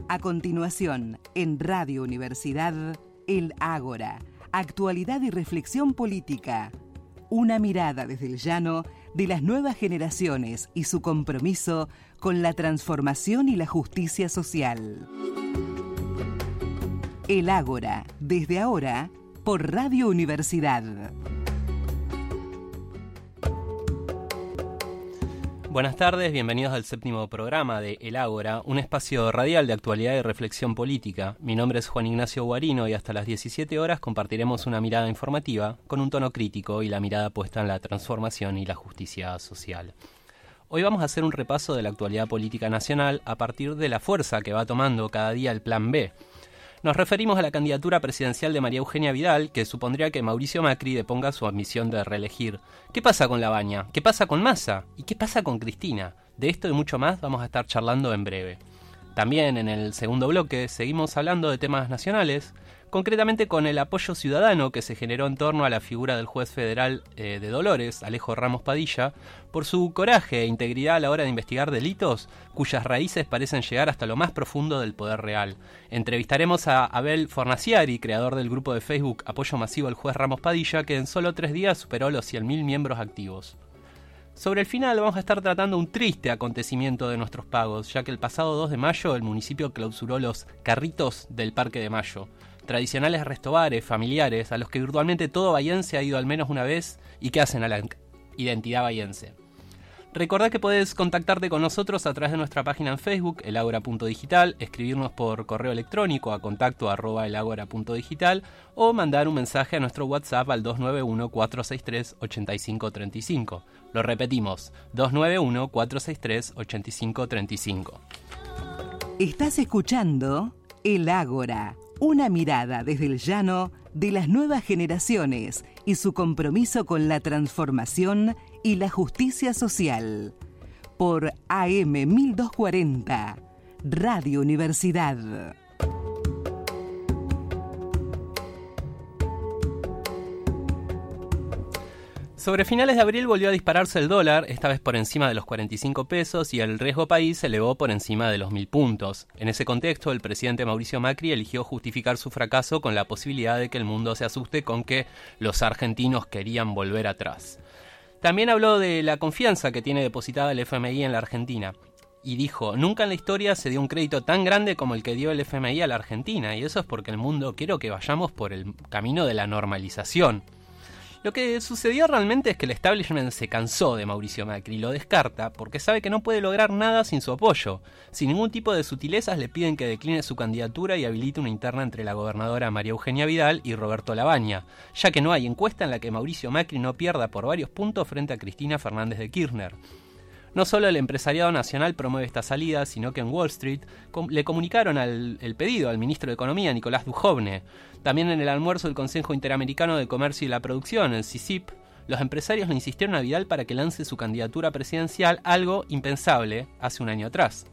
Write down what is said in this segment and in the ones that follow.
A continuación, en Radio Universidad, El Ágora, actualidad y reflexión política. Una mirada desde el llano de las nuevas generaciones y su compromiso con la transformación y la justicia social. El Ágora, desde ahora, por Radio Universidad. Buenas tardes, bienvenidos al séptimo programa de El Ágora, un espacio radial de actualidad y reflexión política. Mi nombre es Juan Ignacio Guarino y hasta las 17 horas compartiremos una mirada informativa con un tono crítico y la mirada puesta en la transformación y la justicia social. Hoy vamos a hacer un repaso de la actualidad política nacional a partir de la fuerza que va tomando cada día el Plan B. Nos referimos a la candidatura presidencial de María Eugenia Vidal, que supondría que Mauricio Macri deponga su ambición de reelegir. ¿Qué pasa con Labaña? ¿Qué pasa con Massa? ¿Y qué pasa con Cristina? De esto y mucho más vamos a estar charlando en breve. También en el segundo bloque seguimos hablando de temas nacionales, concretamente con el apoyo ciudadano que se generó en torno a la figura del juez federal de Dolores, Alejo Ramos Padilla, por su coraje e integridad a la hora de investigar delitos cuyas raíces parecen llegar hasta lo más profundo del poder real. Entrevistaremos a Abel Fornaciari, creador del grupo de Facebook Apoyo Masivo al Juez Ramos Padilla, que en solo 3 días superó los 100.000 miembros activos. Sobre el final vamos a estar tratando un triste acontecimiento de nuestros pagos, ya que el pasado 2 de mayo el municipio clausuró los carritos del Parque de Mayo, tradicionales restobares familiares a los que virtualmente todo bahiense ha ido al menos una vez y que hacen a la identidad bahiense. Recordá que podés contactarte con nosotros a través de nuestra página en Facebook, elagora.digital, escribirnos por correo electrónico a contacto@elagora.digital o mandar un mensaje a nuestro WhatsApp al 291-463-8535. Lo repetimos, 291-463-8535. Estás escuchando El Ágora, una mirada desde el llano de las nuevas generaciones y su compromiso con la transformación y la justicia social. Por AM 1240, Radio Universidad. Sobre finales de abril volvió a dispararse el dólar, esta vez por encima de los 45 pesos, y el riesgo país se elevó por encima de los 1.000 puntos. En ese contexto, el presidente Mauricio Macri eligió justificar su fracaso con la posibilidad de que el mundo se asuste con que los argentinos querían volver atrás. También habló de la confianza que tiene depositada el FMI en la Argentina. Y dijo, nunca en la historia se dio un crédito tan grande como el que dio el FMI a la Argentina, y eso es porque el mundo quiere que vayamos por el camino de la normalización. Lo que sucedió realmente es que el establishment se cansó de Mauricio Macri y lo descarta porque sabe que no puede lograr nada sin su apoyo. Sin ningún tipo de sutilezas le piden que decline su candidatura y habilite una interna entre la gobernadora María Eugenia Vidal y Roberto Labaña, ya que no hay encuesta en la que Mauricio Macri no pierda por varios puntos frente a Cristina Fernández de Kirchner. No solo el empresariado nacional promueve esta salida, sino que en Wall Street le comunicaron el pedido al ministro de Economía, Nicolás Dujovne. También en el almuerzo del Consejo Interamericano de Comercio y la Producción, el CICIP, los empresarios le insistieron a Vidal para que lance su candidatura presidencial, algo impensable hace un año atrás.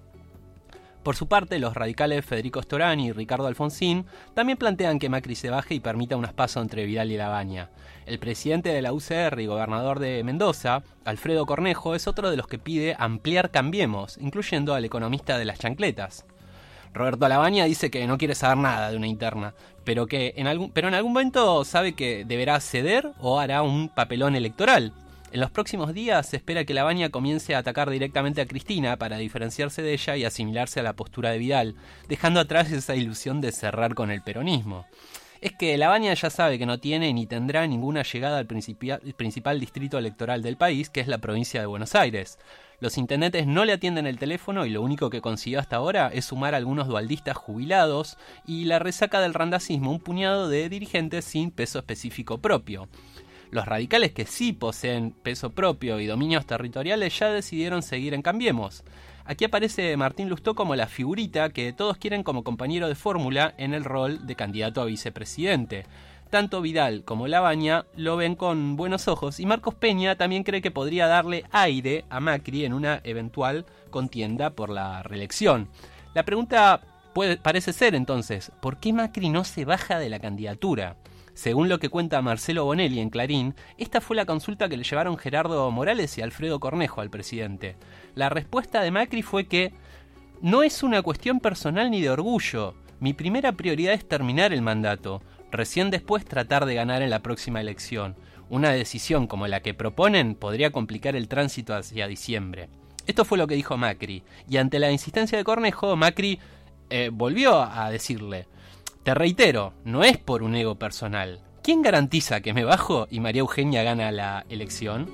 Por su parte, los radicales Federico Storani y Ricardo Alfonsín también plantean que Macri se baje y permita unas pasos entre Vidal y Labaña. El presidente de la UCR y gobernador de Mendoza, Alfredo Cornejo, es otro de los que pide ampliar Cambiemos, incluyendo al economista de las chancletas. Roberto Labaña dice que no quiere saber nada de una interna, pero en algún momento sabe que deberá ceder o hará un papelón electoral. En los próximos días se espera que Labaña comience a atacar directamente a Cristina para diferenciarse de ella y asimilarse a la postura de Vidal, dejando atrás esa ilusión de cerrar con el peronismo. Es que Labaña ya sabe que no tiene ni tendrá ninguna llegada al principal distrito electoral del país, que es la provincia de Buenos Aires. Los intendentes no le atienden el teléfono y lo único que consiguió hasta ahora es sumar a algunos dualdistas jubilados y la resaca del randacismo, un puñado de dirigentes sin peso específico propio. Los radicales que sí poseen peso propio y dominios territoriales ya decidieron seguir en Cambiemos. Aquí aparece Martín Lustó como la figurita que todos quieren como compañero de fórmula en el rol de candidato a vicepresidente. Tanto Vidal como Labaña lo ven con buenos ojos y Marcos Peña también cree que podría darle aire a Macri en una eventual contienda por la reelección. La pregunta parece ser entonces, ¿por qué Macri no se baja de la candidatura? Según lo que cuenta Marcelo Bonelli en Clarín, esta fue la consulta que le llevaron Gerardo Morales y Alfredo Cornejo al presidente. La respuesta de Macri fue que No es una cuestión personal ni de orgullo. Mi primera prioridad es terminar el mandato. Recién después tratar de ganar en la próxima elección. Una decisión como la que proponen podría complicar el tránsito hacia diciembre. Esto fue lo que dijo Macri. Y ante la insistencia de Cornejo, Macri volvió a decirle: te reitero, no es por un ego personal. ¿Quién garantiza que me bajo y María Eugenia gana la elección?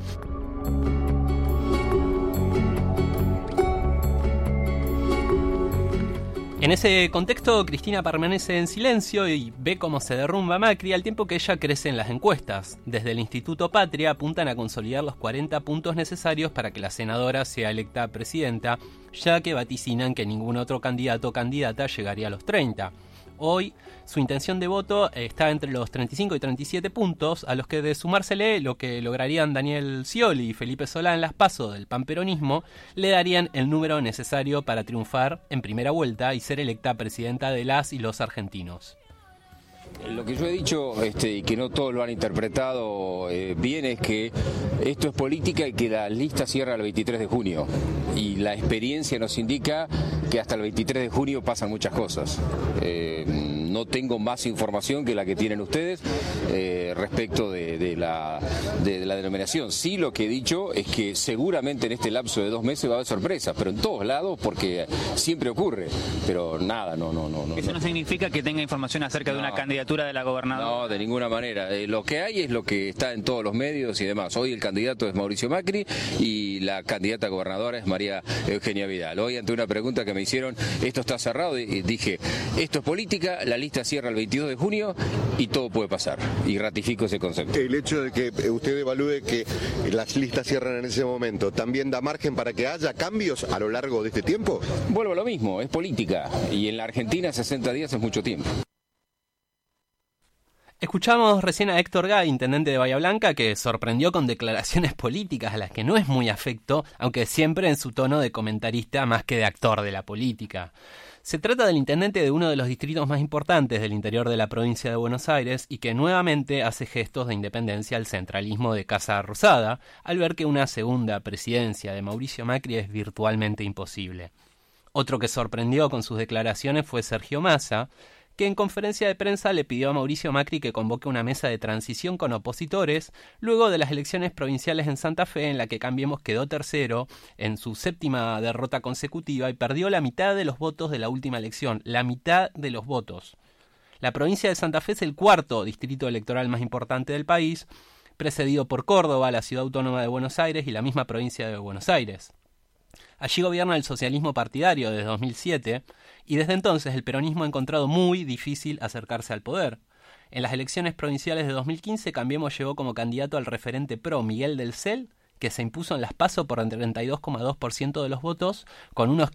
En ese contexto, Cristina permanece en silencio y ve cómo se derrumba Macri al tiempo que ella crece en las encuestas. Desde el Instituto Patria apuntan a consolidar los 40 puntos necesarios para que la senadora sea electa presidenta, ya que vaticinan que ningún otro candidato o candidata llegaría a los 30. Hoy su intención de voto está entre los 35 y 37 puntos, a los que de sumársele lo que lograrían Daniel Scioli y Felipe Solá en las PASO del panperonismo, le darían el número necesario para triunfar en primera vuelta y ser electa presidenta de las y los argentinos. Lo que yo he dicho, y que no todos lo han interpretado bien, es que esto es política y que la lista cierra el 23 de junio. Y la experiencia nos indica que hasta el 23 de junio pasan muchas cosas. No tengo más información que la que tienen ustedes respecto de la denominación. Sí, lo que he dicho es que seguramente en este lapso de 2 meses va a haber sorpresas, pero en todos lados, porque siempre ocurre. Pero nada, no. ¿Eso no significa que tenga información acerca de una candidatura de la gobernadora? No, de ninguna manera. Lo que hay es lo que está en todos los medios y demás. Hoy el candidato es Mauricio Macri y la candidata a gobernadora es María Eugenia Vidal. Hoy, ante una pregunta que me hicieron, esto está cerrado, y dije, esto es política, la lista cierra el 22 de junio y todo puede pasar. Y ratifico ese concepto. El hecho de que usted evalúe que las listas cierran en ese momento, ¿también da margen para que haya cambios a lo largo de este tiempo? Vuelvo a lo mismo, es política. Y en la Argentina 60 días es mucho tiempo. Escuchamos recién a Héctor Gay, intendente de Bahía Blanca, que sorprendió con declaraciones políticas a las que no es muy afecto, aunque siempre en su tono de comentarista más que de actor de la política. Se trata del intendente de uno de los distritos más importantes del interior de la provincia de Buenos Aires y que nuevamente hace gestos de independencia al centralismo de Casa Rosada, al ver que una segunda presidencia de Mauricio Macri es virtualmente imposible. Otro que sorprendió con sus declaraciones fue Sergio Massa, que en conferencia de prensa le pidió a Mauricio Macri que convoque una mesa de transición con opositores luego de las elecciones provinciales en Santa Fe, en la que Cambiemos quedó tercero en su 7ª derrota consecutiva y perdió la mitad de los votos de la última elección, la mitad de los votos. La provincia de Santa Fe es el 4º distrito electoral más importante del país, precedido por Córdoba, la ciudad autónoma de Buenos Aires y la misma provincia de Buenos Aires. Allí gobierna el socialismo partidario desde 2007 y desde entonces el peronismo ha encontrado muy difícil acercarse al poder. En las elecciones provinciales de 2015, Cambiemos llegó como candidato al referente PRO Miguel del Cel, que se impuso en las PASO por el 32,2% de los votos, con unos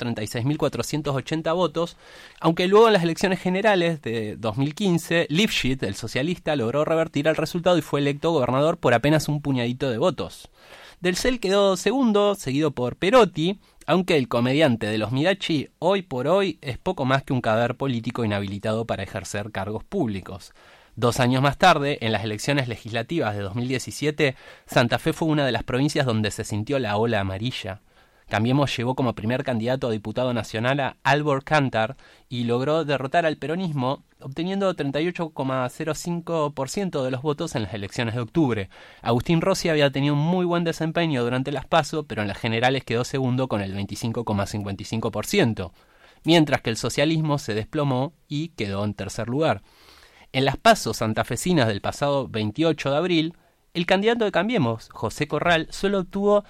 536.480 votos, aunque luego en las elecciones generales de 2015, Lifshitz, el socialista, logró revertir el resultado y fue electo gobernador por apenas un puñadito de votos. Del Cel quedó segundo, seguido por Perotti, aunque el comediante de los Mirachi hoy por hoy es poco más que un cadáver político inhabilitado para ejercer cargos públicos. 2 años más tarde, en las elecciones legislativas de 2017, Santa Fe fue una de las provincias donde se sintió la ola amarilla. Cambiemos llevó como primer candidato a diputado nacional a Albor Cantar y logró derrotar al peronismo, obteniendo 38,05% de los votos en las elecciones de octubre. Agustín Rossi había tenido un muy buen desempeño durante las PASO, pero en las generales quedó segundo con el 25,55%, mientras que el socialismo se desplomó y quedó en tercer lugar. En las PASO santafesinas del pasado 28 de abril, el candidato de Cambiemos, José Corral, solo obtuvo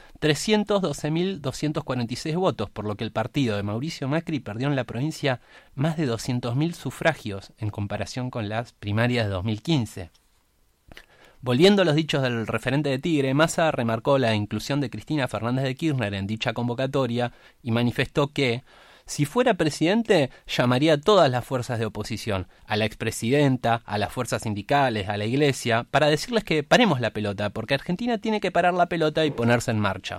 312.246 votos, por lo que el partido de Mauricio Macri perdió en la provincia más de 200.000 sufragios en comparación con las primarias de 2015. Volviendo a los dichos del referente de Tigre, Massa remarcó la inclusión de Cristina Fernández de Kirchner en dicha convocatoria y manifestó que, si fuera presidente, llamaría a todas las fuerzas de oposición, a la expresidenta, a las fuerzas sindicales, a la iglesia, para decirles que paremos la pelota, porque Argentina tiene que parar la pelota y ponerse en marcha.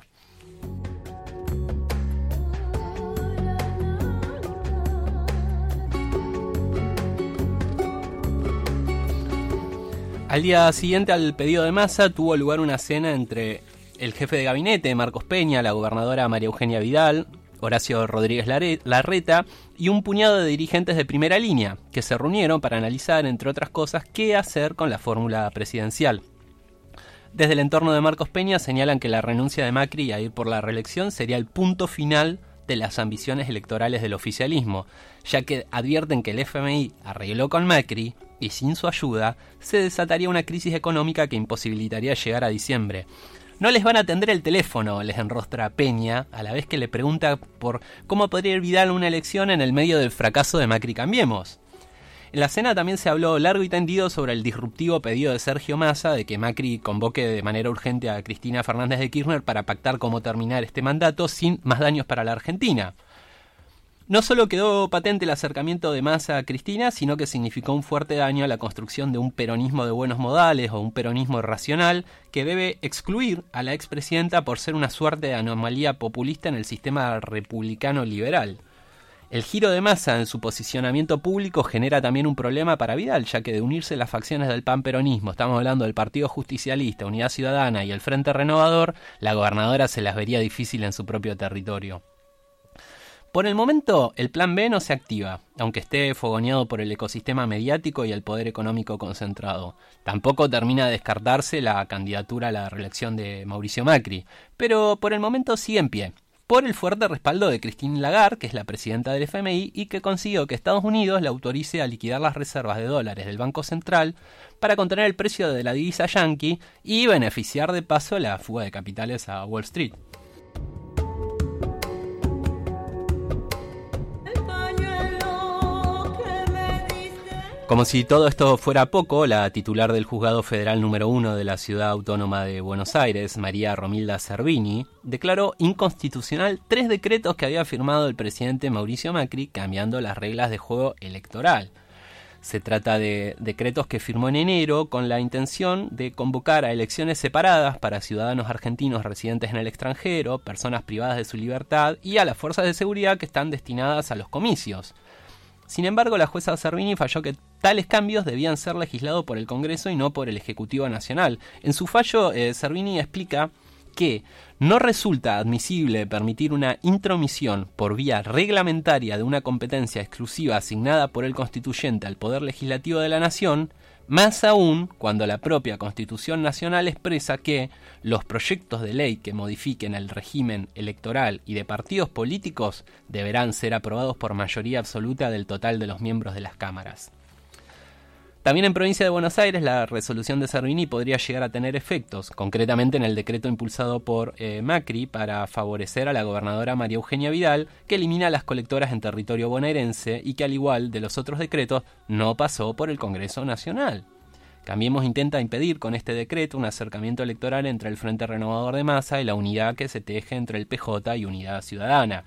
Al día siguiente al pedido de Massa tuvo lugar una cena entre el jefe de gabinete, Marcos Peña, la gobernadora María Eugenia Vidal, Horacio Rodríguez Larreta y un puñado de dirigentes de primera línea que se reunieron para analizar, entre otras cosas, qué hacer con la fórmula presidencial. Desde el entorno de Marcos Peña señalan que la renuncia de Macri a ir por la reelección sería el punto final de las ambiciones electorales del oficialismo, ya que advierten que el FMI arregló con Macri y sin su ayuda se desataría una crisis económica que imposibilitaría llegar a diciembre. No les van a atender el teléfono, les enrostra Peña, a la vez que le pregunta por cómo podría ir Vidal una elección en el medio del fracaso de Macri Cambiemos. En la cena también se habló largo y tendido sobre el disruptivo pedido de Sergio Massa de que Macri convoque de manera urgente a Cristina Fernández de Kirchner para pactar cómo terminar este mandato sin más daños para la Argentina. No solo quedó patente el acercamiento de Massa a Cristina, sino que significó un fuerte daño a la construcción de un peronismo de buenos modales o un peronismo racional que debe excluir a la expresidenta por ser una suerte de anomalía populista en el sistema republicano liberal. El giro de Massa en su posicionamiento público genera también un problema para Vidal, ya que de unirse las facciones del panperonismo, estamos hablando del Partido Justicialista, Unidad Ciudadana y el Frente Renovador, la gobernadora se las vería difícil en su propio territorio. Por el momento, el plan B no se activa, aunque esté fogoneado por el ecosistema mediático y el poder económico concentrado. Tampoco termina de descartarse la candidatura a la reelección de Mauricio Macri, pero por el momento sigue en pie, por el fuerte respaldo de Christine Lagarde, que es la presidenta del FMI, y que consiguió que Estados Unidos le autorice a liquidar las reservas de dólares del Banco Central para contener el precio de la divisa yanqui y beneficiar de paso la fuga de capitales a Wall Street. Como si todo esto fuera poco, la titular del Juzgado Federal número 1 de la Ciudad Autónoma de Buenos Aires, María Romilda Servini, declaró inconstitucional 3 decretos que había firmado el presidente Mauricio Macri cambiando las reglas de juego electoral. Se trata de decretos que firmó en enero con la intención de convocar a elecciones separadas para ciudadanos argentinos residentes en el extranjero, personas privadas de su libertad y a las fuerzas de seguridad que están destinadas a los comicios. Sin embargo, la jueza Servini falló que tales cambios debían ser legislados por el Congreso y no por el Ejecutivo Nacional. En su fallo, Servini explica que no resulta admisible permitir una intromisión por vía reglamentaria de una competencia exclusiva asignada por el constituyente al Poder Legislativo de la Nación, más aún cuando la propia Constitución Nacional expresa que los proyectos de ley que modifiquen el régimen electoral y de partidos políticos deberán ser aprobados por mayoría absoluta del total de los miembros de las cámaras. También en Provincia de Buenos Aires la resolución de Servini podría llegar a tener efectos, concretamente en el decreto impulsado por Macri para favorecer a la gobernadora María Eugenia Vidal, que elimina a las colectoras en territorio bonaerense y que al igual de los otros decretos no pasó por el Congreso Nacional. Cambiemos intenta impedir con este decreto un acercamiento electoral entre el Frente Renovador de Massa y la unidad que se teje entre el PJ y Unidad Ciudadana.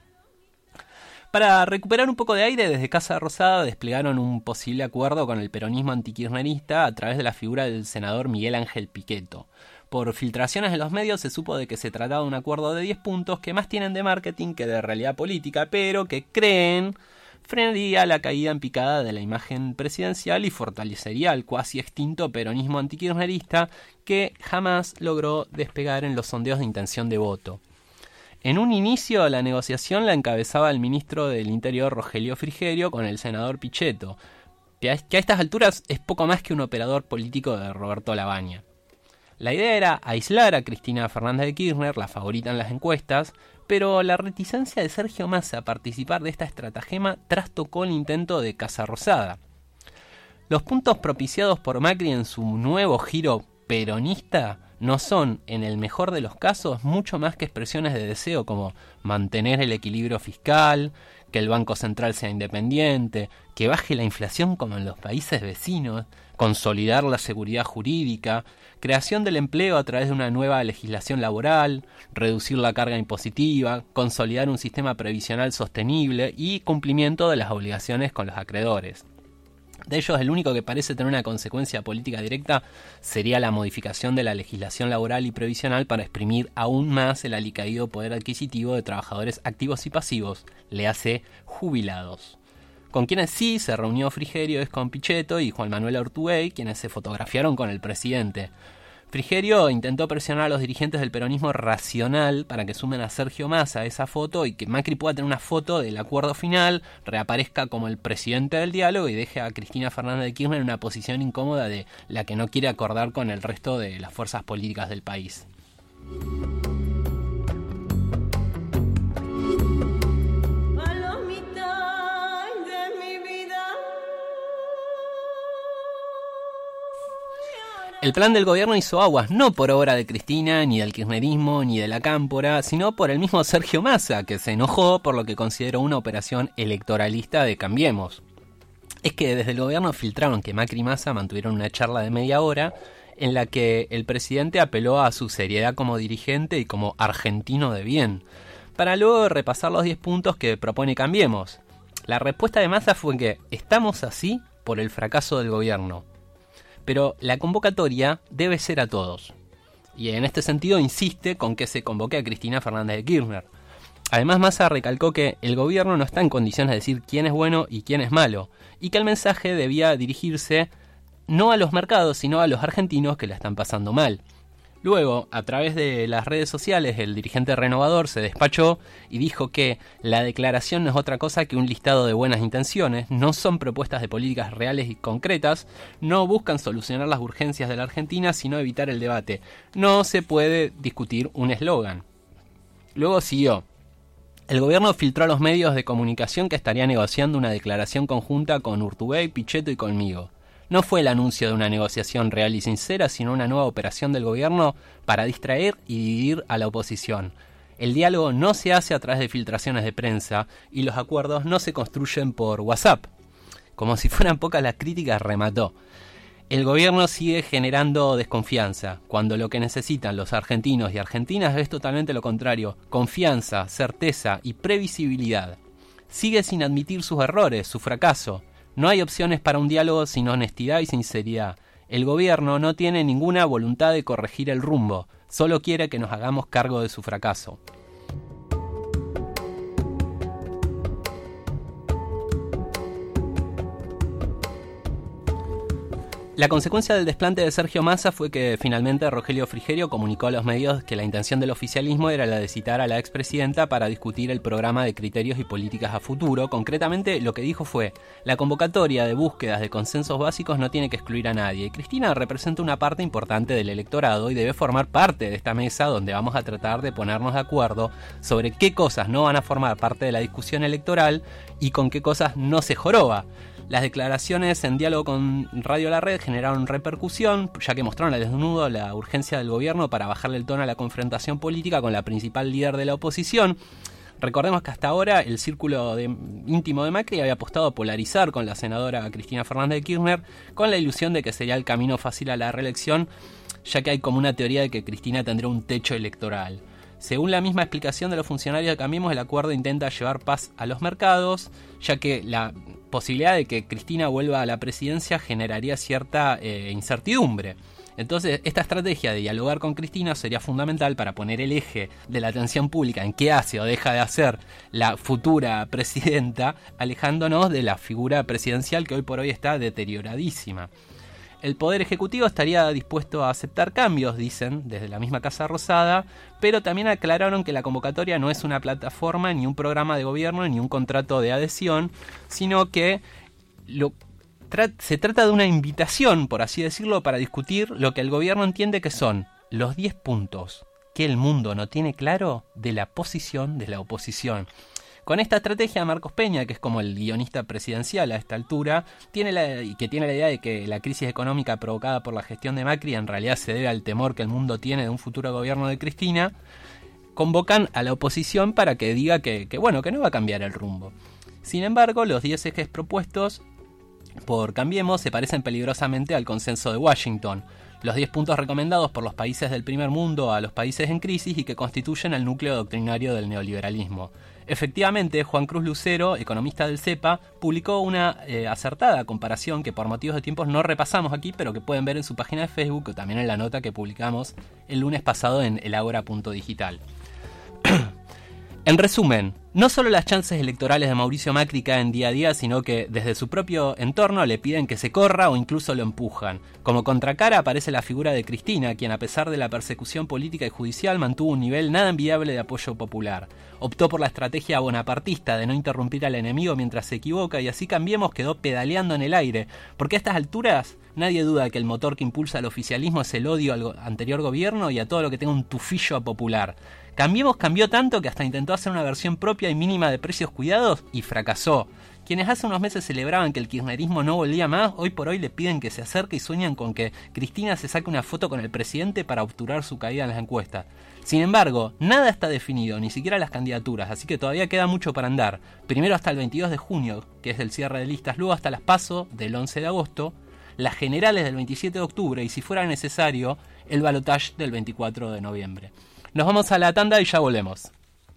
Para recuperar un poco de aire, desde Casa Rosada desplegaron un posible acuerdo con el peronismo antikirchnerista a través de la figura del senador Miguel Ángel Pichetto. Por filtraciones en los medios se supo de que se trataba de un acuerdo de 10 puntos que más tienen de marketing que de realidad política, pero que creen frenaría la caída en picada de la imagen presidencial y fortalecería al cuasi extinto peronismo antikirchnerista que jamás logró despegar en los sondeos de intención de voto. En un inicio, la negociación la encabezaba el ministro del Interior, Rogelio Frigerio, con el senador Pichetto, que a estas alturas es poco más que un operador político de Roberto Labaña. La idea era aislar a Cristina Fernández de Kirchner, la favorita en las encuestas, pero la reticencia de Sergio Massa a participar de esta estratagema trastocó el intento de Casa Rosada. Los puntos propiciados por Macri en su nuevo giro peronista no son, en el mejor de los casos, mucho más que expresiones de deseo como mantener el equilibrio fiscal, que el Banco Central sea independiente, que baje la inflación como en los países vecinos, consolidar la seguridad jurídica, creación del empleo a través de una nueva legislación laboral, reducir la carga impositiva, consolidar un sistema previsional sostenible y cumplimiento de las obligaciones con los acreedores. De ellos, el único que parece tener una consecuencia política directa sería la modificación de la legislación laboral y previsional para exprimir aún más el alicaído poder adquisitivo de trabajadores activos y pasivos, le hace jubilados. Con quienes sí se reunió Frigerio es con Pichetto y Juan Manuel Ortubey, quienes se fotografiaron con el presidente. Frigerio intentó presionar a los dirigentes del peronismo racional para que sumen a Sergio Massa a esa foto y que Macri pueda tener una foto del acuerdo final, reaparezca como el presidente del diálogo y deje a Cristina Fernández de Kirchner en una posición incómoda de la que no quiere acordar con el resto de las fuerzas políticas del país. El plan del gobierno hizo aguas, no por obra de Cristina, ni del kirchnerismo, ni de la cámpora, sino por el mismo Sergio Massa, que se enojó por lo que consideró una operación electoralista de Cambiemos. Es que desde el gobierno filtraron que Macri y Massa mantuvieron una charla de media hora en la que el presidente apeló a su seriedad como dirigente y como argentino de bien, para luego repasar los 10 puntos que propone Cambiemos. La respuesta de Massa fue que estamos así por el fracaso del gobierno. Pero la convocatoria debe ser a todos. Y en este sentido insiste con que se convoque a Cristina Fernández de Kirchner. Además, Massa recalcó que el gobierno no está en condiciones de decir quién es bueno y quién es malo, y que el mensaje debía dirigirse no a los mercados, sino a los argentinos que la están pasando mal. Luego, a través de las redes sociales, el dirigente renovador se despachó y dijo que la declaración no es otra cosa que un listado de buenas intenciones, no son propuestas de políticas reales y concretas, no buscan solucionar las urgencias de la Argentina, sino evitar el debate. No se puede discutir un eslogan. Luego siguió. El gobierno filtró a los medios de comunicación que estaría negociando una declaración conjunta con Urtubey, Pichetto y conmigo. No fue el anuncio de una negociación real y sincera, sino una nueva operación del gobierno para distraer y dividir a la oposición. El diálogo no se hace a través de filtraciones de prensa y los acuerdos no se construyen por WhatsApp. Como si fueran pocas las críticas, remató. El gobierno sigue generando desconfianza, cuando lo que necesitan los argentinos y argentinas es totalmente lo contrario: confianza, certeza y previsibilidad. Sigue sin admitir sus errores, su fracaso. No hay opciones para un diálogo sin honestidad y sinceridad. El gobierno no tiene ninguna voluntad de corregir el rumbo, solo quiere que nos hagamos cargo de su fracaso. La consecuencia del desplante de Sergio Massa fue que finalmente Rogelio Frigerio comunicó a los medios que la intención del oficialismo era la de citar a la expresidenta para discutir el programa de criterios y políticas a futuro. Concretamente, lo que dijo fue: la convocatoria de búsquedas de consensos básicos no tiene que excluir a nadie. Cristina representa una parte importante del electorado y debe formar parte de esta mesa donde vamos a tratar de ponernos de acuerdo sobre qué cosas no van a formar parte de la discusión electoral y con qué cosas no se joroba. Las declaraciones en diálogo con Radio La Red generaron repercusión, ya que mostraron al desnudo la urgencia del gobierno para bajarle el tono a la confrontación política con la principal líder de la oposición. Recordemos que hasta ahora el círculo íntimo de Macri había apostado a polarizar con la senadora Cristina Fernández de Kirchner, con la ilusión de que sería el camino fácil a la reelección, ya que hay como una teoría de que Cristina tendría un techo electoral. Según la misma explicación de los funcionarios de Cambiemos, el acuerdo intenta llevar paz a los mercados, ya que la posibilidad de que Cristina vuelva a la presidencia generaría cierta incertidumbre. Entonces, esta estrategia de dialogar con Cristina sería fundamental para poner el eje de la atención pública en qué hace o deja de hacer la futura presidenta, alejándonos de la figura presidencial que hoy por hoy está deterioradísima. El Poder Ejecutivo estaría dispuesto a aceptar cambios, dicen, desde la misma Casa Rosada, pero también aclararon que la convocatoria no es una plataforma, ni un programa de gobierno, ni un contrato de adhesión, sino que se trata de una invitación, por así decirlo, para discutir lo que el gobierno entiende que son los 10 puntos que el mundo no tiene claro de la posición de la oposición. Con esta estrategia, Marcos Peña, que es como el guionista presidencial a esta altura, tiene la idea de que la crisis económica provocada por la gestión de Macri en realidad se debe al temor que el mundo tiene de un futuro gobierno de Cristina, convocan a la oposición para que diga que no va a cambiar el rumbo. Sin embargo, los 10 ejes propuestos por Cambiemos se parecen peligrosamente al consenso de Washington, los 10 puntos recomendados por los países del primer mundo a los países en crisis y que constituyen el núcleo doctrinario del neoliberalismo. Efectivamente, Juan Cruz Lucero, economista del CEPA, publicó una acertada comparación que por motivos de tiempos no repasamos aquí, pero que pueden ver en su página de Facebook o también en la nota que publicamos el lunes pasado en elagora.digital. En resumen, No solo las chances electorales de Mauricio Macri caen día a día, sino que desde su propio entorno le piden que se corra o incluso lo empujan. Como contracara aparece la figura de Cristina, quien a pesar de la persecución política y judicial mantuvo un nivel nada envidiable de apoyo popular. Optó por la estrategia bonapartista de no interrumpir al enemigo mientras se equivoca y así Cambiemos quedó pedaleando en el aire, porque a estas alturas nadie duda de que el motor que impulsa al oficialismo es el odio al anterior gobierno y a todo lo que tenga un tufillo popular. Cambiemos cambió tanto que hasta intentó hacer una versión propia y mínima de Precios Cuidados y fracasó. Quienes hace unos meses celebraban que el kirchnerismo no volvía más, hoy por hoy le piden que se acerque y sueñan con que Cristina se saque una foto con el presidente para obturar su caída en las encuestas. Sin embargo, nada está definido, ni siquiera las candidaturas, así que todavía queda mucho para andar. Primero hasta el 22 de junio, que es el cierre de listas, luego hasta las PASO del 11 de agosto, las generales del 27 de octubre y si fuera necesario, el balotaje del 24 de noviembre. Nos vamos a la tanda y ya volvemos.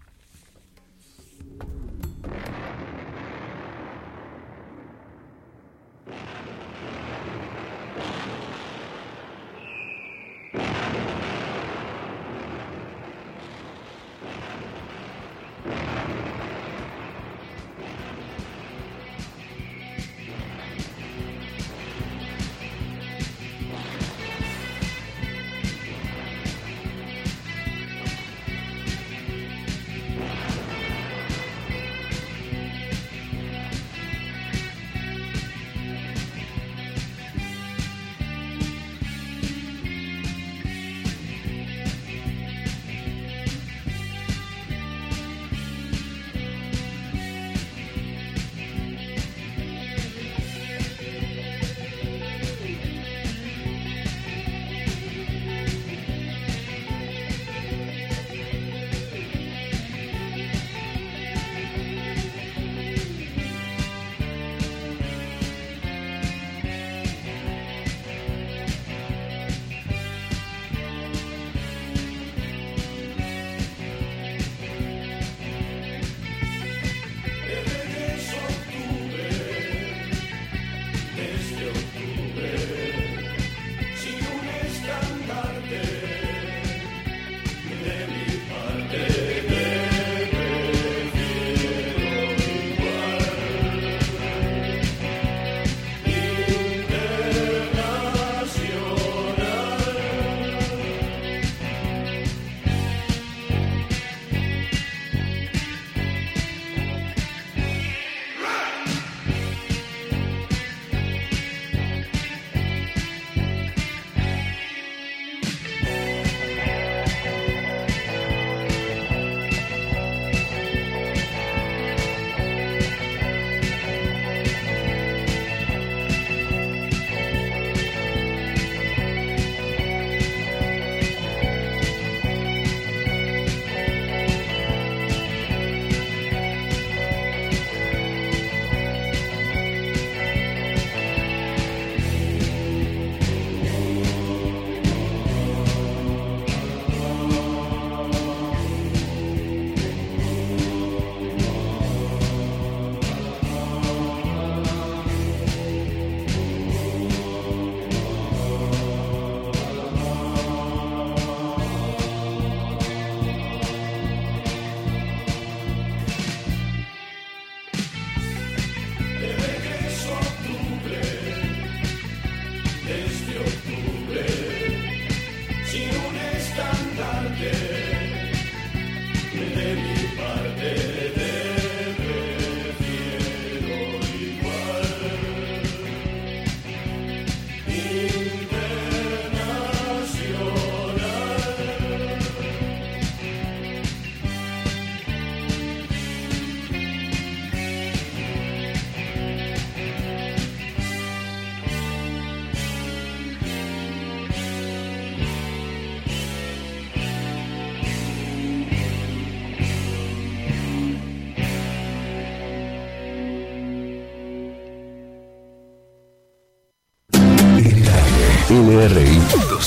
LRI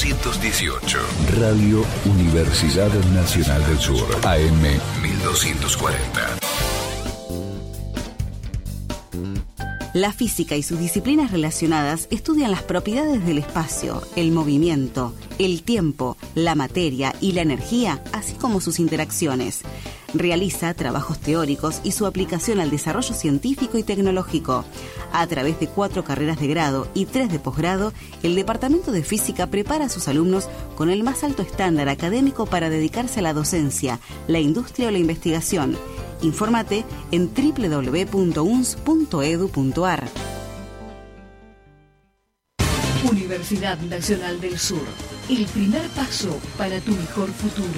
218, Radio Universidad Nacional del Sur, AM 1240. La física y sus disciplinas relacionadas estudian las propiedades del espacio, el movimiento, el tiempo, la materia y la energía, así como sus interacciones. Realiza trabajos teóricos y su aplicación al desarrollo científico y tecnológico. A través de 4 carreras de grado y 3 de posgrado, el Departamento de Física prepara a sus alumnos con el más alto estándar académico para dedicarse a la docencia, la industria o la investigación. Infórmate en www.uns.edu.ar. Universidad Nacional del Sur, el primer paso para tu mejor futuro.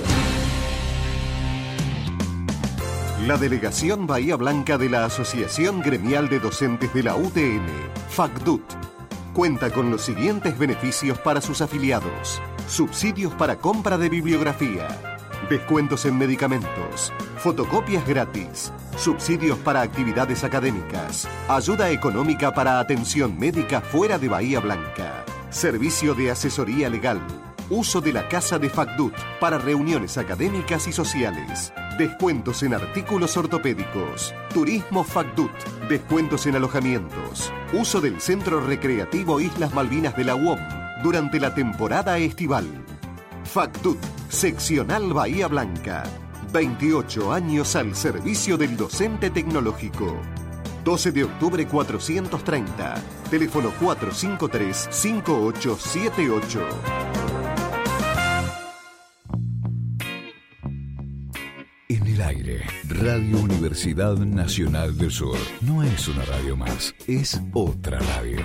La Delegación Bahía Blanca de la Asociación Gremial de Docentes de la UTN, FACDUT, cuenta con los siguientes beneficios para sus afiliados: subsidios para compra de bibliografía, descuentos en medicamentos, fotocopias gratis, subsidios para actividades académicas, ayuda económica para atención médica fuera de Bahía Blanca, servicio de asesoría legal, uso de la casa de FACDUT para reuniones académicas y sociales, descuentos en artículos ortopédicos, turismo FACDUT, descuentos en alojamientos, uso del Centro Recreativo Islas Malvinas de la UOM durante la temporada estival. FACDUT, Seccional Bahía Blanca, 28 años al servicio del docente tecnológico. 12 de octubre 430, teléfono 453-5878. En el aire, Radio Universidad Nacional del Sur. No es una radio más, es otra radio.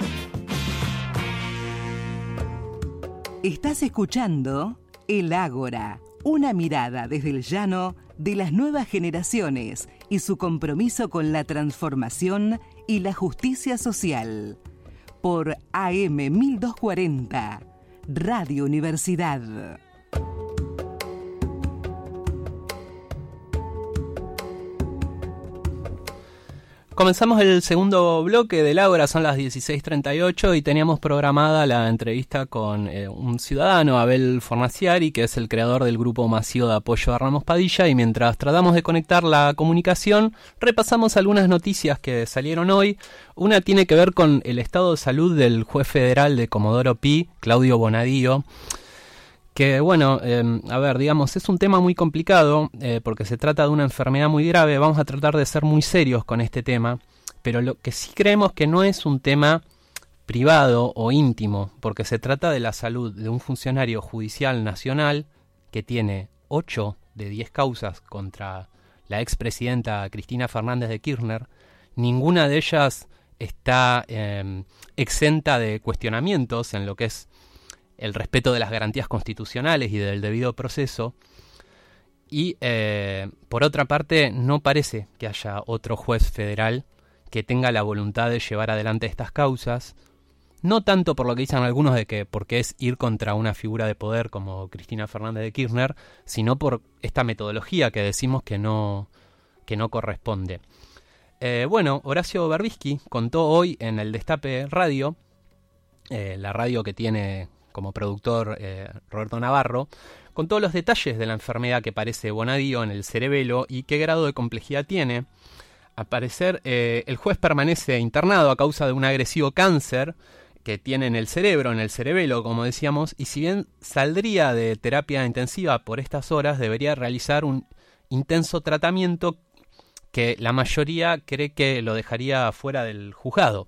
Estás escuchando El Ágora, una mirada desde el llano de las nuevas generaciones y su compromiso con la transformación y la justicia social. Por AM 1240, Radio Universidad. Comenzamos el segundo bloque del Ágora, son las 16:38 y teníamos programada la entrevista con un ciudadano, Abel Fornaciari, que es el creador del grupo masivo de apoyo a Ramos Padilla, y mientras tratamos de conectar la comunicación, repasamos algunas noticias que salieron hoy. Una tiene que ver con el estado de salud del juez federal de Comodoro Pi, Claudio Bonadío, que bueno, digamos, es un tema muy complicado porque se trata de una enfermedad muy grave. Vamos a tratar de ser muy serios con este tema, pero lo que sí creemos que no es un tema privado o íntimo, porque se trata de la salud de un funcionario judicial nacional que tiene 8 de 10 causas contra la expresidenta Cristina Fernández de Kirchner. Ninguna de ellas está exenta de cuestionamientos en lo que es el respeto de las garantías constitucionales y del debido proceso. Y por otra parte, no parece que haya otro juez federal que tenga la voluntad de llevar adelante estas causas, no tanto por lo que dicen algunos de que porque es ir contra una figura de poder como Cristina Fernández de Kirchner, sino por esta metodología que decimos que no corresponde. Horacio Berbisky contó hoy en el Destape Radio, la radio que tiene como productor Roberto Navarro, con todos los detalles de la enfermedad que padece Bonadío en el cerebelo y qué grado de complejidad tiene. Al parecer, el juez permanece internado a causa de un agresivo cáncer que tiene en el cerebelo, como decíamos, y si bien saldría de terapia intensiva por estas horas, debería realizar un intenso tratamiento que la mayoría cree que lo dejaría fuera del juzgado.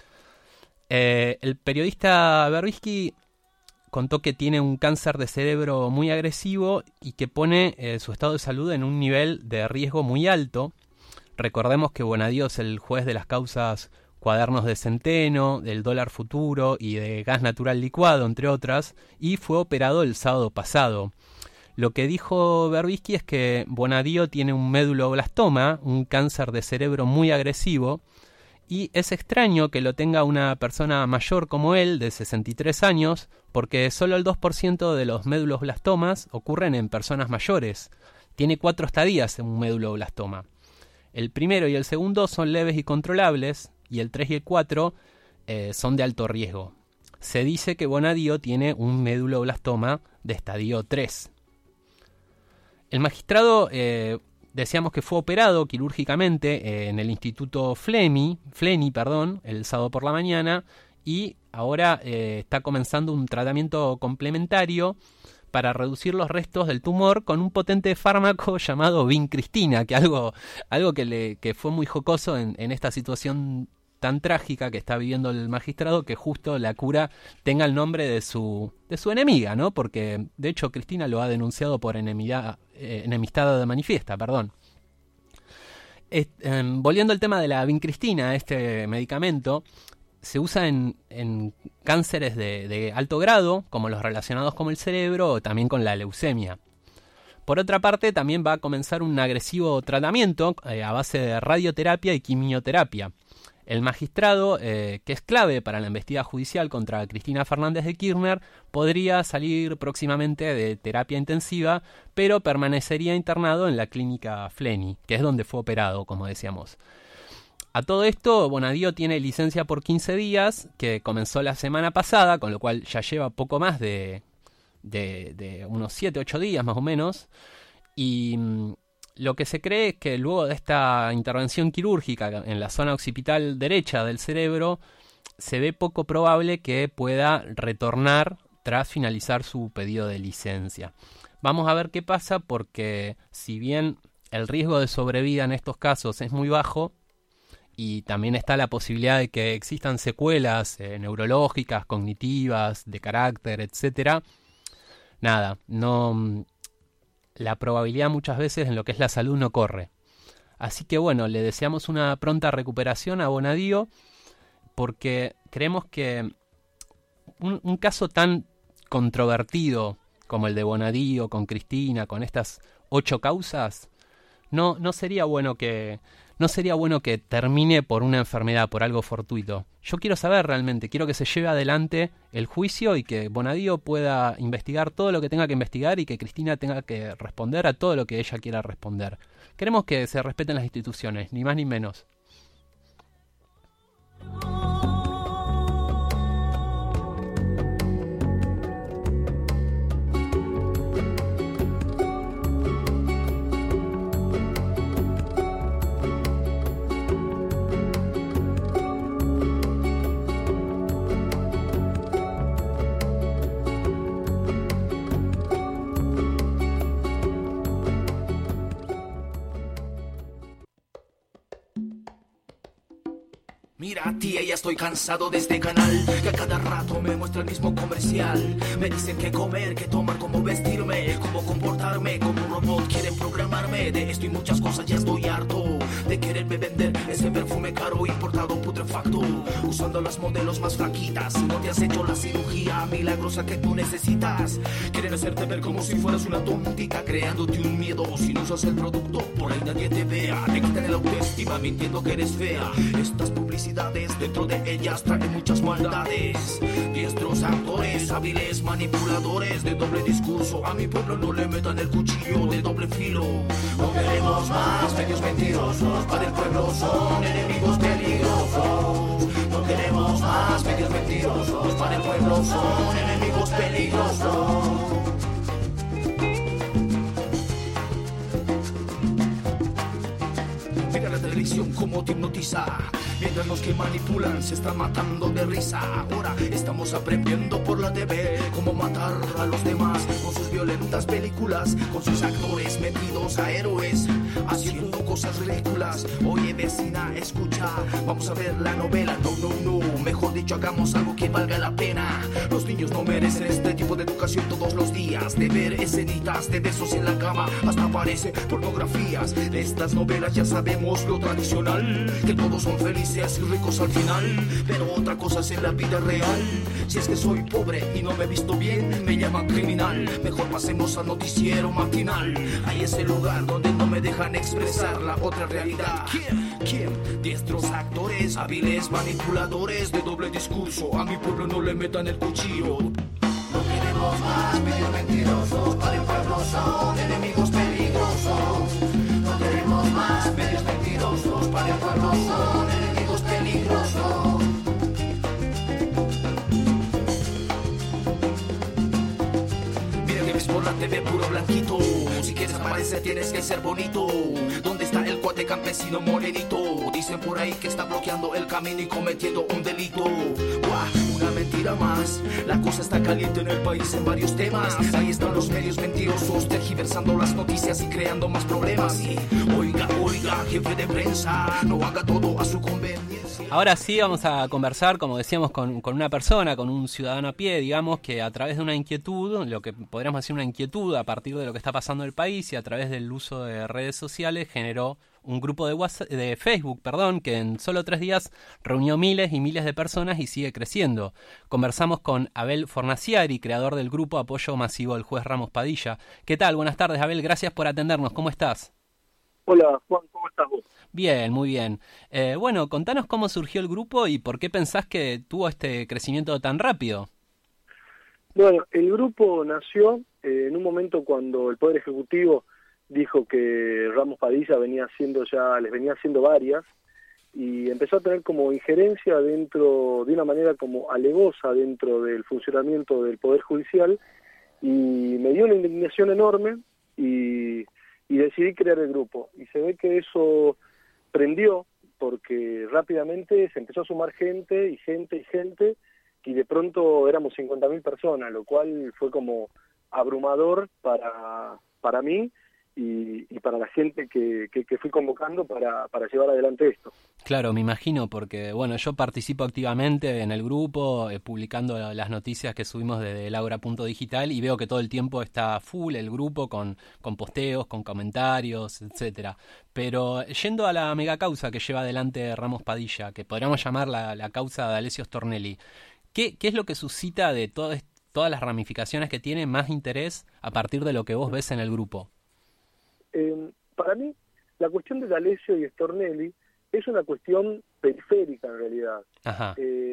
El periodista Berbisky contó que tiene un cáncer de cerebro muy agresivo y que pone su estado de salud en un nivel de riesgo muy alto. Recordemos que Bonadío es el juez de las causas Cuadernos de Centeno, del dólar futuro y de gas natural licuado, entre otras, y fue operado el sábado pasado. Lo que dijo Berbisky es que Bonadío tiene un méduloblastoma, un cáncer de cerebro muy agresivo, y es extraño que lo tenga una persona mayor como él, de 63 años, porque solo el 2% de los méduloblastomas ocurren en personas mayores. Tiene 4 estadías en un méduloblastoma. El primero y el segundo son leves y controlables, y el 3 y el 4 son de alto riesgo. Se dice que Bonadío tiene un méduloblastoma de estadio 3. El magistrado decíamos que fue operado quirúrgicamente en el Instituto Fleni, el sábado por la mañana, y ahora está comenzando un tratamiento complementario para reducir los restos del tumor con un potente fármaco llamado vincristina, que algo que fue muy jocoso en esta situación tan trágica que está viviendo el magistrado, que justo la cura tenga el nombre de su enemiga, ¿no? Porque de hecho Cristina lo ha denunciado por enemistad de manifiesta, perdón. Volviendo al tema de la vincristina, este medicamento se usa en cánceres de alto grado, como los relacionados con el cerebro o también con la leucemia. Por otra parte, también va a comenzar un agresivo tratamiento a base de radioterapia y quimioterapia. El magistrado, que es clave para la investigación judicial contra Cristina Fernández de Kirchner, podría salir próximamente de terapia intensiva, pero permanecería internado en la clínica Fleni, que es donde fue operado, como decíamos. A todo esto, Bonadío tiene licencia por 15 días, que comenzó la semana pasada, con lo cual ya lleva poco más de unos 7-8 días más o menos, y lo que se cree es que luego de esta intervención quirúrgica en la zona occipital derecha del cerebro, se ve poco probable que pueda retornar tras finalizar su pedido de licencia. Vamos a ver qué pasa, porque si bien el riesgo de sobrevida en estos casos es muy bajo, y también está la posibilidad de que existan secuelas neurológicas, cognitivas, de carácter, etc. La probabilidad muchas veces en lo que es la salud no corre. Así que bueno, le deseamos una pronta recuperación a Bonadío, porque creemos que un caso tan controvertido como el de Bonadío, con Cristina, con estas 8 causas, no sería bueno que termine por una enfermedad, por algo fortuito. Yo quiero saber realmente, quiero que se lleve adelante el juicio y que Bonadío pueda investigar todo lo que tenga que investigar y que Cristina tenga que responder a todo lo que ella quiera responder. Queremos que se respeten las instituciones, ni más ni menos. Mira tía, ya estoy cansado de este canal, que a cada rato me muestra el mismo comercial. Me dicen qué comer, qué tomar, cómo vestirme, cómo comportarme, como un robot quieren programarme. De esto y muchas cosas ya estoy harto, de quererme vender ese perfume caro, importado, putrefacto, usando las modelos más flaquitas. No te has hecho la cirugía milagrosa que tú necesitas. Quieren hacerte ver como si fueras una tontita, creándote un miedo. Si no usas el producto, por ahí nadie te vea. Te quitan el autoestima mintiendo que eres fea. Estas publicidades, dentro de ellas traen muchas maldades. Diestros actores, hábiles manipuladores de doble discurso. A mi pueblo no le metan el cuchillo de doble filo. No queremos más medios mentirosos, para el pueblo son enemigos peligrosos. No queremos más medios mentirosos, para el pueblo son enemigos peligrosos. Mira la televisión como te hipnotiza, mientras los que manipulan se están matando de risa. Ahora estamos aprendiendo por la TV cómo matar a los demás con sus violentas películas, con sus actores metidos a héroes haciendo cosas ridículas. Oye vecina, escucha, vamos a ver la novela. No, mejor dicho, hagamos algo que valga la pena. Los niños no merecen este tipo de educación todos los días, de ver escenitas de besos en la cama, hasta aparece pornografías. De estas novelas ya sabemos lo tradicional, que todos son felices y ricos al final, pero otra cosa es en la vida real. Si es que soy pobre y no me he visto bien, me llaman criminal. Mejor pasemos al noticiero matinal. Ahí es el lugar donde no me dejan expresar la otra realidad. ¿Quién? Diestros actores, hábiles manipuladores de doble discurso. A mi pueblo no le metan el cuchillo. No queremos más medios mentirosos, para el pueblo son enemigos peligrosos. No queremos más medios mentirosos, para el pueblo son enemigos peligrosos. Mira que ves por la TV puro blanquito, Si quieres aparecer tienes que ser bonito. ¿Dónde está el cuate campesino morenito? Dicen por ahí que está bloqueando el camino y cometiendo un delito. ¡Buah! Una mentira más. La cosa está caliente en el país en varios temas. Ahí están los medios mentirosos tergiversando las noticias y creando más problemas. Y oiga, jefe de prensa, no haga todo a su conveniencia. Ahora sí vamos a conversar, como decíamos, con una persona, con un ciudadano a pie, digamos, que a través de una inquietud, lo que podríamos decir una inquietud a partir de lo que está pasando en el país y a través del uso de redes sociales, generó un grupo de Facebook, que en solo 3 días reunió miles y miles de personas y sigue creciendo. Conversamos con Abel Fornaciari, creador del grupo Apoyo Masivo al Juez Ramos Padilla. ¿Qué tal? Buenas tardes, Abel. Gracias por atendernos. ¿Cómo estás? Hola, Juan. ¿Cómo estás vos? Bien, muy bien. Bueno, contanos cómo surgió el grupo y por qué pensás que tuvo este crecimiento tan rápido. Bueno, el grupo nació en un momento cuando el Poder Ejecutivo dijo que Ramos Padilla les venía haciendo varias y empezó a tener como injerencia dentro, de una manera como alevosa dentro del funcionamiento del Poder Judicial, y me dio una indignación enorme y decidí crear el grupo. Y se ve que eso prendió porque rápidamente se empezó a sumar gente, y de pronto éramos 50.000 personas, lo cual fue como abrumador para mí y para la gente que fui convocando para llevar adelante esto. Claro, me imagino, porque bueno, yo participo activamente en el grupo, publicando las noticias que subimos desde elagora.digital y veo que todo el tiempo está full el grupo con posteos, con comentarios, etcétera. Pero yendo a la mega causa que lleva adelante Ramos Padilla, que podríamos llamar la causa de Alessio Stornelli, ¿qué es lo que suscita de todas las ramificaciones que tiene más interés a partir de lo que vos ves en el grupo? Para mí, la cuestión de Alessio y Stornelli es una cuestión periférica en realidad. Ajá.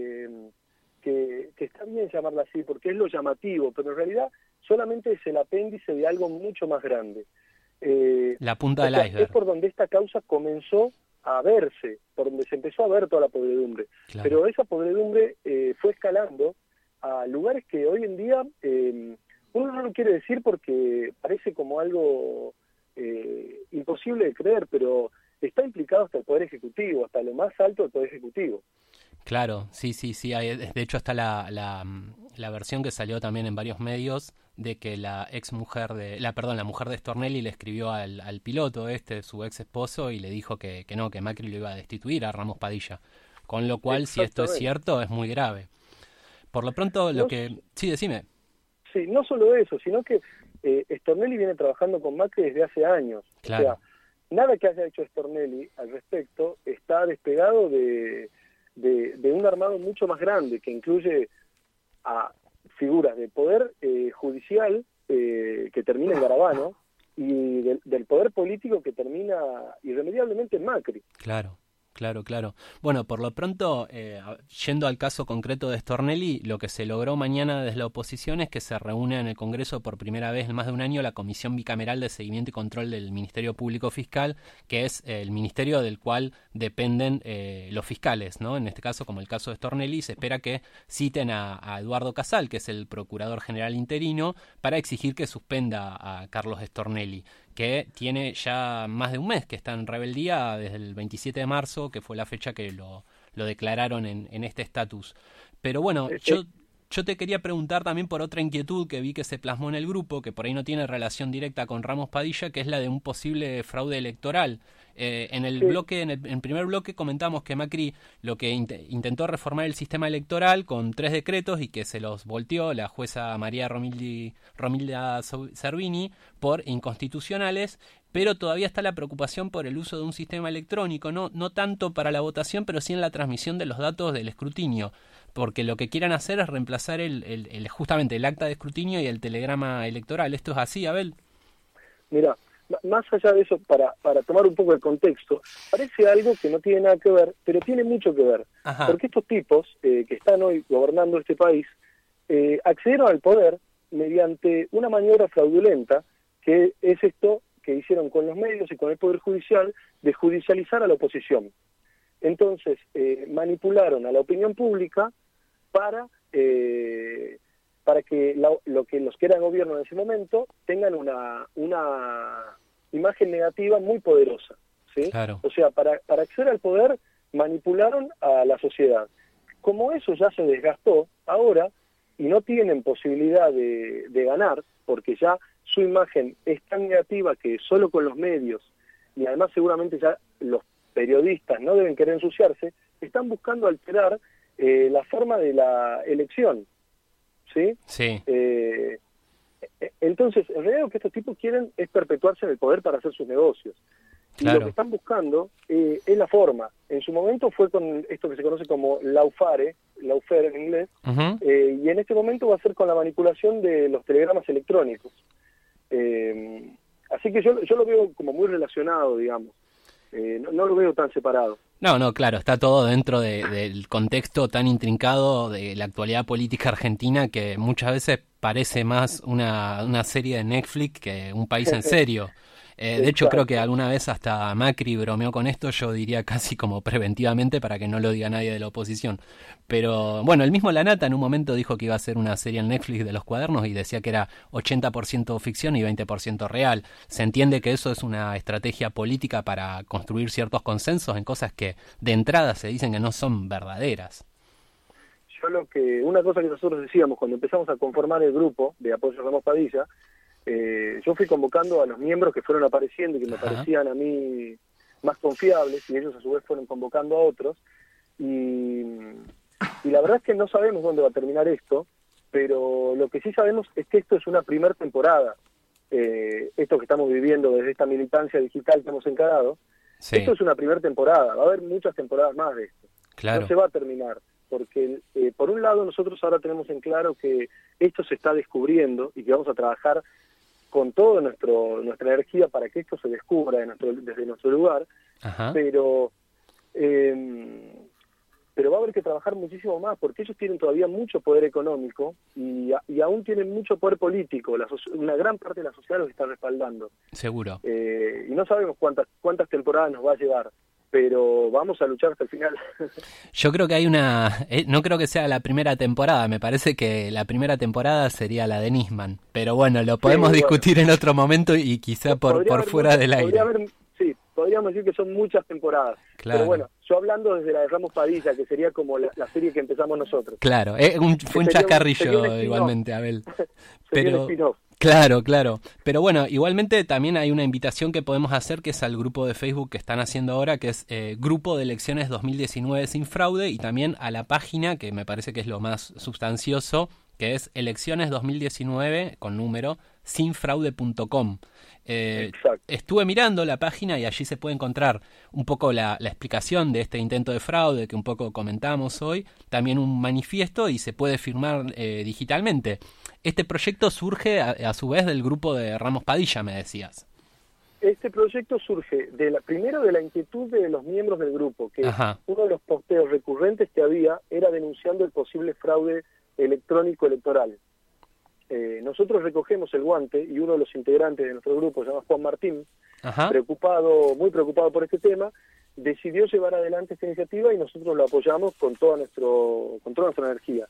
Que está bien llamarla así porque es lo llamativo, pero en realidad solamente es el apéndice de algo mucho más grande. La punta del iceberg. Es por donde esta causa comenzó a verse, por donde se empezó a ver toda la podredumbre. Claro. Pero esa podredumbre fue escalando a lugares que hoy en día uno no lo quiere decir porque parece como algo imposible de creer, pero está implicado hasta el Poder Ejecutivo, hasta lo más alto del Poder Ejecutivo. Claro, sí. De hecho está la versión que salió también en varios medios de que la mujer de Stornelli le escribió al piloto su ex esposo y le dijo que Macri lo iba a destituir a Ramos Padilla. Con lo cual, si esto es cierto, es muy grave. Por lo pronto, Sí, decime. Sí, no solo eso, sino que Stornelli viene trabajando con Macri desde hace años. Claro. O sea, nada que haya hecho Stornelli al respecto está despegado de un armado mucho más grande, que incluye a figuras de poder judicial que termina en Garabano y del poder político que termina irremediablemente en Macri. Claro. Bueno, por lo pronto, yendo al caso concreto de Stornelli, lo que se logró mañana desde la oposición es que se reúne en el Congreso por primera vez en más de un año la Comisión Bicameral de Seguimiento y Control del Ministerio Público Fiscal, que es el ministerio del cual dependen los fiscales, ¿no? En este caso, como el caso de Stornelli, se espera que citen a Eduardo Casal, que es el Procurador General interino, para exigir que suspenda a Carlos Stornelli, que tiene ya más de un mes que está en rebeldía desde el 27 de marzo, que fue la fecha que lo declararon en este estatus. Pero bueno, yo te quería preguntar también por otra inquietud que vi que se plasmó en el grupo, que por ahí no tiene relación directa con Ramos Padilla, que es la de un posible fraude electoral. En primer bloque comentamos que Macri lo que intentó reformar el sistema electoral con 3 decretos y que se los volteó la jueza María Romilda Servini por inconstitucionales, pero todavía está la preocupación por el uso de un sistema electrónico, no tanto para la votación, pero sí en la transmisión de los datos del escrutinio, porque lo que quieren hacer es reemplazar justamente el acta de escrutinio y el telegrama electoral. ¿Esto es así, Abel? Mira, más allá de eso, para tomar un poco el contexto, parece algo que no tiene nada que ver, pero tiene mucho que ver. Ajá. Porque estos tipos que están hoy gobernando este país accedieron al poder mediante una maniobra fraudulenta, que es esto que hicieron con los medios y con el Poder Judicial, de judicializar a la oposición. Entonces, manipularon a la opinión pública para para que los que eran gobierno en ese momento tengan una imagen negativa muy poderosa, ¿sí? Claro. O sea, para acceder al poder manipularon a la sociedad. Como eso ya se desgastó ahora y no tienen posibilidad de ganar, porque ya su imagen es tan negativa que solo con los medios, y además seguramente ya los periodistas no deben querer ensuciarse, están buscando alterar la forma de la elección, ¿sí? Sí. Entonces, en realidad lo que estos tipos quieren es perpetuarse en el poder para hacer sus negocios. Claro. Y lo que están buscando es la forma. En su momento fue con esto que se conoce como lawfare en inglés, Uh-huh. y en este momento va a ser con la manipulación de los telegramas electrónicos. Así que yo lo veo como muy relacionado, digamos. No lo veo tan separado. No, claro, está todo dentro del contexto tan intrincado de la actualidad política argentina que muchas veces parece más una serie de Netflix que un país en serio. De hecho, creo que alguna vez hasta Macri bromeó con esto, yo diría casi como preventivamente para que no lo diga nadie de la oposición. Pero bueno, el mismo Lanata en un momento dijo que iba a hacer una serie en Netflix de los cuadernos y decía que era 80% ficción y 20% real. Se entiende que eso es una estrategia política para construir ciertos consensos en cosas que de entrada se dicen que no son verdaderas. Una cosa que nosotros decíamos cuando empezamos a conformar el grupo de apoyo a Ramos Padilla, yo fui convocando a los miembros que fueron apareciendo y que me parecían a mí más confiables, y ellos a su vez fueron convocando a otros, y la verdad es que no sabemos dónde va a terminar esto, pero lo que sí sabemos es que esto es una primera temporada, esto que estamos viviendo desde esta militancia digital que hemos encarado, sí. Esto es una primera temporada, va a haber muchas temporadas más de esto, claro. No se va a terminar, porque por un lado nosotros ahora tenemos en claro que esto se está descubriendo y que vamos a trabajar con toda nuestra energía para que esto se descubra desde nuestro lugar, Ajá. pero va a haber que trabajar muchísimo más, porque ellos tienen todavía mucho poder económico y aún tienen mucho poder político. Una gran parte de la sociedad los está respaldando. Seguro. Y no sabemos cuántas temporadas nos va a llevar, pero vamos a luchar hasta el final. Yo creo que no creo que sea la primera temporada, me parece que la primera temporada sería la de Nisman, pero bueno, lo podemos discutir en otro momento y quizá por fuera del aire. Podríamos decir que son muchas temporadas, claro. Pero bueno, yo hablando desde la de Ramos Padilla, que sería como la serie que empezamos nosotros. Claro, fue un chascarrillo igualmente, Abel. Pero Claro. Pero bueno, igualmente también hay una invitación que podemos hacer, que es al grupo de Facebook que están haciendo ahora, que es Grupo de Elecciones 2019 Sin Fraude, y también a la página, que me parece que es lo más sustancioso, que es elecciones 2019 con número sinfraude.com. Estuve mirando la página y allí se puede encontrar un poco la explicación de este intento de fraude que un poco comentamos hoy, también un manifiesto, y se puede firmar digitalmente. Este proyecto surge a su vez del grupo de Ramos Padilla, me decías. Este proyecto surge primero de la inquietud de los miembros del grupo, que uno de los posteos recurrentes que había era denunciando el posible fraude electrónico electoral. Nosotros recogemos el guante y uno de los integrantes de nuestro grupo, se llama Juan Martín, muy preocupado por este tema, decidió llevar adelante esta iniciativa y nosotros lo apoyamos con toda nuestra energía.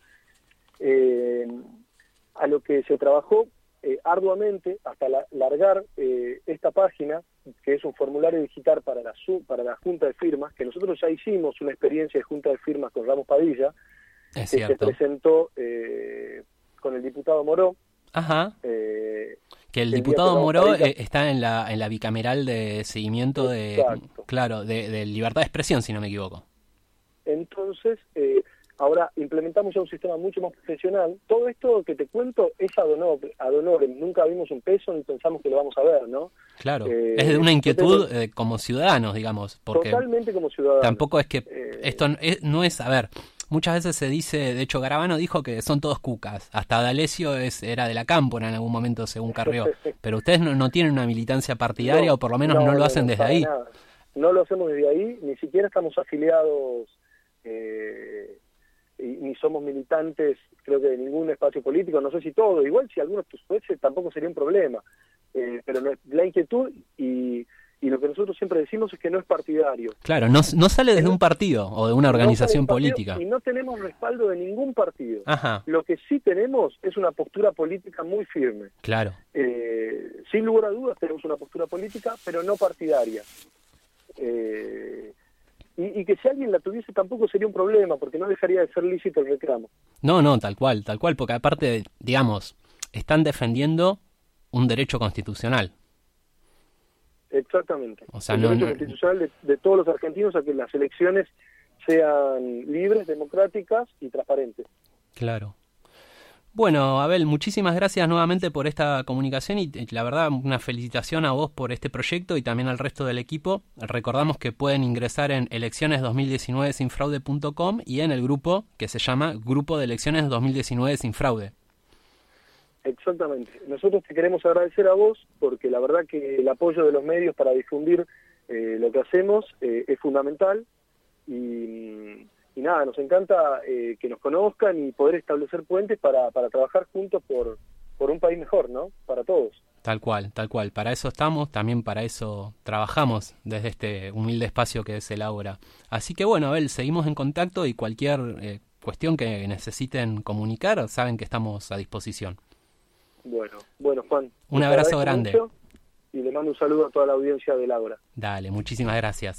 A lo que se trabajó arduamente hasta largar esta página, que es un formulario digital para la Junta de Firmas, que nosotros ya hicimos una experiencia de Junta de Firmas con Ramos Padilla, que se presentó con el diputado Moró. Que el diputado Moró está en la bicameral de seguimiento de libertad de expresión, si no me equivoco. Entonces, ahora implementamos ya un sistema mucho más profesional. Todo esto que te cuento es ad honorem. Nunca vimos un peso ni pensamos que lo vamos a ver, ¿no? Claro, es de una inquietud como ciudadanos, digamos. Porque totalmente como ciudadanos. Tampoco es que esto no es, a ver, muchas veces se dice, de hecho Garabano dijo que son todos cucas, hasta D'Alessio era de la Cámpora en algún momento según Carrió, pero ustedes no tienen una militancia partidaria, o por lo menos no lo hacen desde ahí. Nada. No lo hacemos desde ahí, ni siquiera estamos afiliados ni somos militantes, creo que de ningún espacio político, no sé si todo, igual si algunos fuese tampoco sería un problema, pero la inquietud y y lo que nosotros siempre decimos es que no es partidario. Claro, no sale desde un partido o de una organización política. Y no tenemos respaldo de ningún partido. Ajá. Lo que sí tenemos es una postura política muy firme. Claro. Sin lugar a dudas tenemos una postura política, pero no partidaria. Y que si alguien la tuviese tampoco sería un problema, porque no dejaría de ser lícito el reclamo. No, tal cual, porque aparte, digamos, están defendiendo un derecho constitucional. Exactamente. O sea, el derecho constitucional de todos los argentinos a que las elecciones sean libres, democráticas y transparentes. Claro. Bueno, Abel, muchísimas gracias nuevamente por esta comunicación y la verdad una felicitación a vos por este proyecto y también al resto del equipo. Recordamos que pueden ingresar en elecciones2019sinfraude.com y en el grupo que se llama Grupo de Elecciones 2019 Sin Fraude. Exactamente. Nosotros te queremos agradecer a vos porque la verdad que el apoyo de los medios para difundir lo que hacemos es fundamental y nada, nos encanta que nos conozcan y poder establecer puentes para trabajar juntos por un país mejor, ¿no? Para todos. Tal cual. Para eso estamos, también para eso trabajamos desde este humilde espacio que es el Ágora. Así que bueno, Abel, seguimos en contacto y cualquier cuestión que necesiten comunicar, saben que estamos a disposición. Bueno, Juan. Un abrazo grande. Y le mando un saludo a toda la audiencia del Ágora. Dale, muchísimas gracias.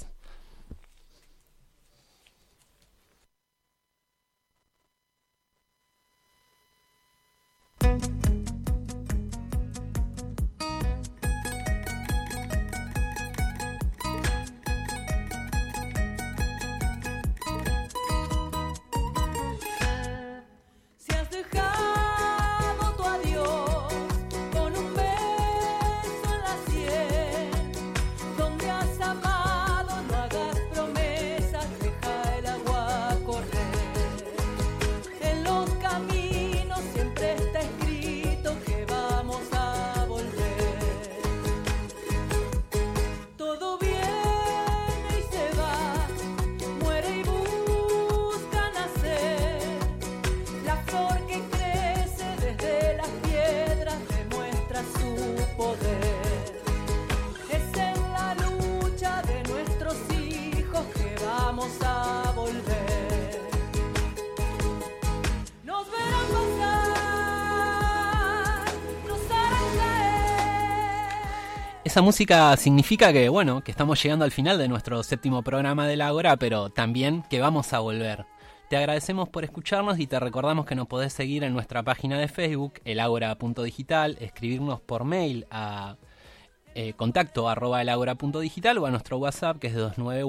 Esa música significa que, bueno, que estamos llegando al final de nuestro 7º programa del Ágora, pero también que vamos a volver. Te agradecemos por escucharnos y te recordamos que nos podés seguir en nuestra página de Facebook, elagora.digital, escribirnos por mail a contacto@elagora.digital o a nuestro WhatsApp que es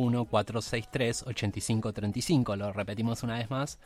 291-463-8535. Lo repetimos una vez más,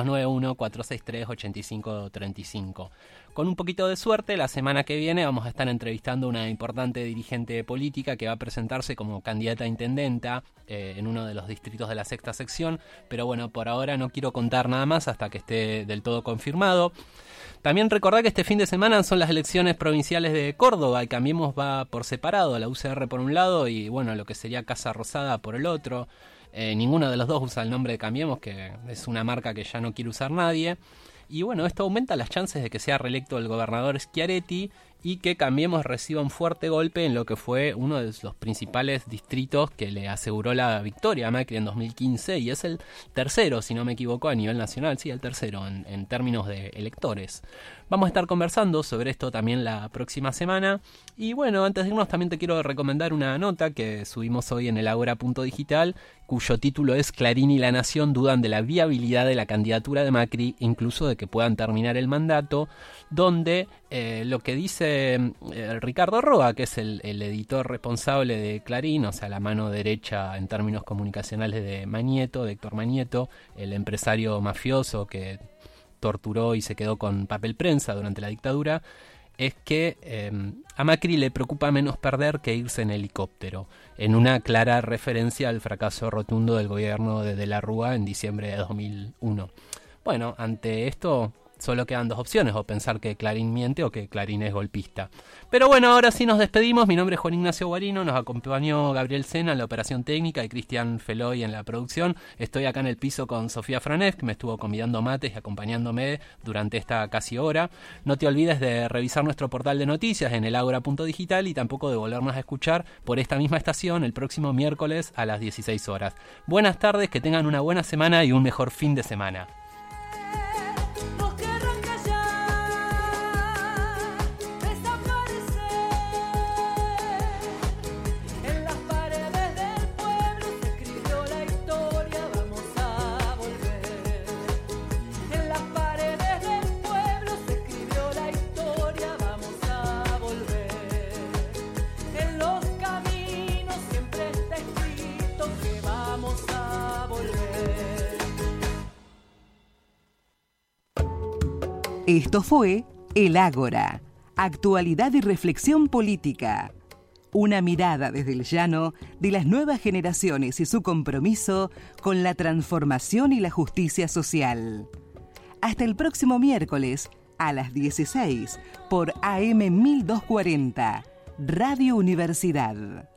291-463-8535. Con un poquito de suerte, la semana que viene vamos a estar entrevistando a una importante dirigente política que va a presentarse como candidata a intendenta en uno de los distritos de la 6ª sección, pero bueno, por ahora no quiero contar nada más hasta que esté del todo confirmado. También recordá que este fin de semana son las elecciones provinciales de Córdoba y Cambiemos va por separado, la UCR por un lado y bueno, lo que sería Casa Rosada por el otro. Ninguno de los dos usa el nombre de Cambiemos, que es una marca que ya no quiere usar nadie. Y bueno, esto aumenta las chances de que sea reelecto el gobernador Schiaretti y que Cambiemos reciba un fuerte golpe en lo que fue uno de los principales distritos que le aseguró la victoria a Macri en 2015 y es el tercero, si no me equivoco, a nivel nacional, sí, el tercero en términos de electores. Vamos a estar conversando sobre esto también la próxima semana. Y bueno, antes de irnos también te quiero recomendar una nota que subimos hoy en elagora.digital, cuyo título es Clarín y La Nación dudan de la viabilidad de la candidatura de Macri, incluso de que puedan terminar el mandato, donde lo que dice Ricardo Roa, que es el editor responsable de Clarín, o sea, la mano derecha en términos comunicacionales de Magneto, de Héctor Magneto, el empresario mafioso que torturó y se quedó con papel prensa durante la dictadura, es que a Macri le preocupa menos perder que irse en helicóptero, en una clara referencia al fracaso rotundo del gobierno de la Rúa en diciembre de 2001. Bueno, ante esto Solo quedan dos opciones, o pensar que Clarín miente o que Clarín es golpista. Pero bueno, ahora sí nos despedimos. Mi nombre es Juan Ignacio Guarino, nos acompañó Gabriel Sena en la operación técnica y Cristian Feloy en la producción. Estoy acá en el piso con Sofía Franev, que me estuvo convidando mates y acompañándome durante esta casi hora. No te olvides de revisar nuestro portal de noticias en elagora.digital y tampoco de volvernos a escuchar por esta misma estación el próximo miércoles a las 16 horas. Buenas tardes, que tengan una buena semana y un mejor fin de semana. Esto fue El Ágora, actualidad y reflexión política. Una mirada desde el llano de las nuevas generaciones y su compromiso con la transformación y la justicia social. Hasta el próximo miércoles a las 16 por AM 1240, Radio Universidad.